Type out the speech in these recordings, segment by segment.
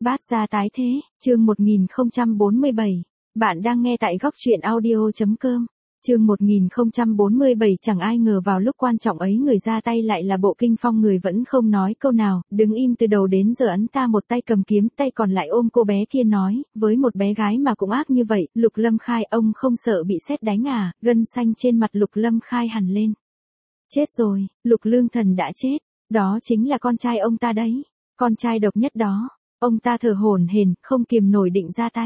Bát gia tái thế, chương 1047. Bạn đang nghe tại góc truyện audio.com. Chương 1047 chẳng ai ngờ vào lúc quan trọng ấy người ra tay lại là Bộ Kinh Phong, người vẫn không nói câu nào, đứng im từ đầu đến giờ, ấn ta một tay cầm kiếm, tay còn lại ôm cô bé kia nói, với một bé gái mà cũng ác như vậy, Lục Lâm Khai ông không sợ bị sét đánh à? Gân xanh trên mặt Lục Lâm Khai hằn lên. Chết rồi, Lục Lương Thần đã chết, đó chính là con trai ông ta đấy, con trai độc nhất đó. Ông ta thở hổn hển, không kiềm nổi định ra tay.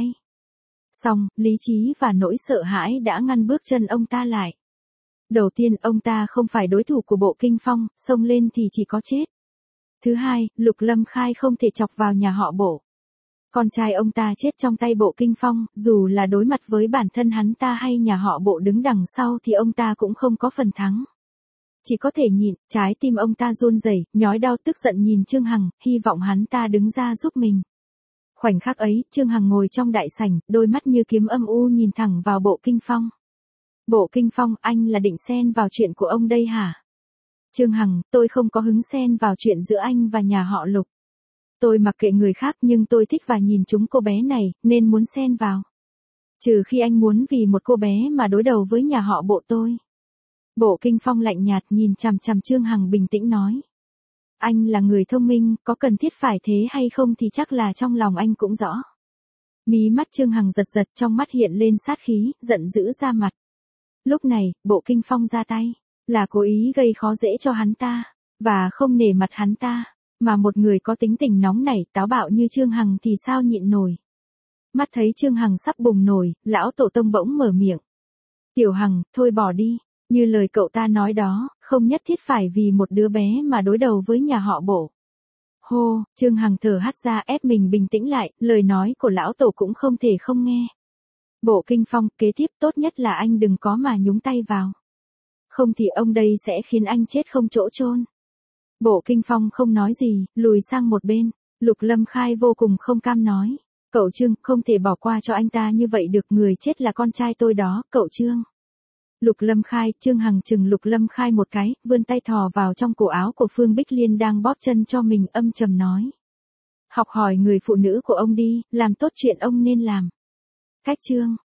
Xong, lý trí và nỗi sợ hãi đã ngăn bước chân ông ta lại. Đầu tiên, ông ta không phải đối thủ của Bộ Kinh Phong, xông lên thì chỉ có chết. Thứ hai, Lục Lâm Khai không thể chọc vào nhà họ Bộ. Con trai ông ta chết trong tay Bộ Kinh Phong, dù là đối mặt với bản thân hắn ta hay nhà họ Bộ đứng đằng sau thì ông ta cũng không có phần thắng. Chỉ có thể nhịn, trái tim ông ta run rẩy, nhói đau tức giận nhìn Trương Hằng, hy vọng hắn ta đứng ra giúp mình. Khoảnh khắc ấy, Trương Hằng ngồi trong đại sảnh, đôi mắt như kiếm âm u nhìn thẳng vào Bộ Kinh Phong. Bộ Kinh Phong, anh là định xen vào chuyện của ông đây hả? Trương Hằng, tôi không có hứng xen vào chuyện giữa anh và nhà họ Lục. Tôi mặc kệ người khác nhưng tôi thích và nhìn chúng cô bé này, nên muốn xen vào. Trừ khi anh muốn vì một cô bé mà đối đầu với nhà họ Bộ tôi. Bộ Kinh Phong lạnh nhạt nhìn chằm chằm Trương Hằng, bình tĩnh nói. Anh là người thông minh, có cần thiết phải thế hay không thì chắc là trong lòng anh cũng rõ. Mí mắt Trương Hằng giật giật, trong mắt hiện lên sát khí, giận dữ ra mặt. Lúc này, Bộ Kinh Phong ra tay, là cố ý gây khó dễ cho hắn ta, và không nể mặt hắn ta, mà một người có tính tình nóng nảy, táo bạo như Trương Hằng thì sao nhịn nổi. Mắt thấy Trương Hằng sắp bùng nổi, lão tổ tông bỗng mở miệng. Tiểu Hằng, thôi bỏ đi. Như lời cậu ta nói đó, không nhất thiết phải vì một đứa bé mà đối đầu với nhà họ Bộ. Hô, Trương Hằng thở hắt ra ép mình bình tĩnh lại, lời nói của lão tổ cũng không thể không nghe. Bộ Kinh Phong, kế tiếp tốt nhất là anh đừng có mà nhúng tay vào. Không thì ông đây sẽ khiến anh chết không chỗ chôn. Bộ Kinh Phong không nói gì, lùi sang một bên. Lục Lâm Khai vô cùng không cam nói. Cậu Trương, không thể bỏ qua cho anh ta như vậy được, người chết là con trai tôi đó, cậu Trương. Lục Lâm Khai, Trương Hằng chừng Lục Lâm Khai một cái, vươn tay thò vào trong cổ áo của Phương Bích Liên đang bóp chân cho mình, âm trầm nói. Học hỏi người phụ nữ của ông đi, làm tốt chuyện ông nên làm. Cách Trương,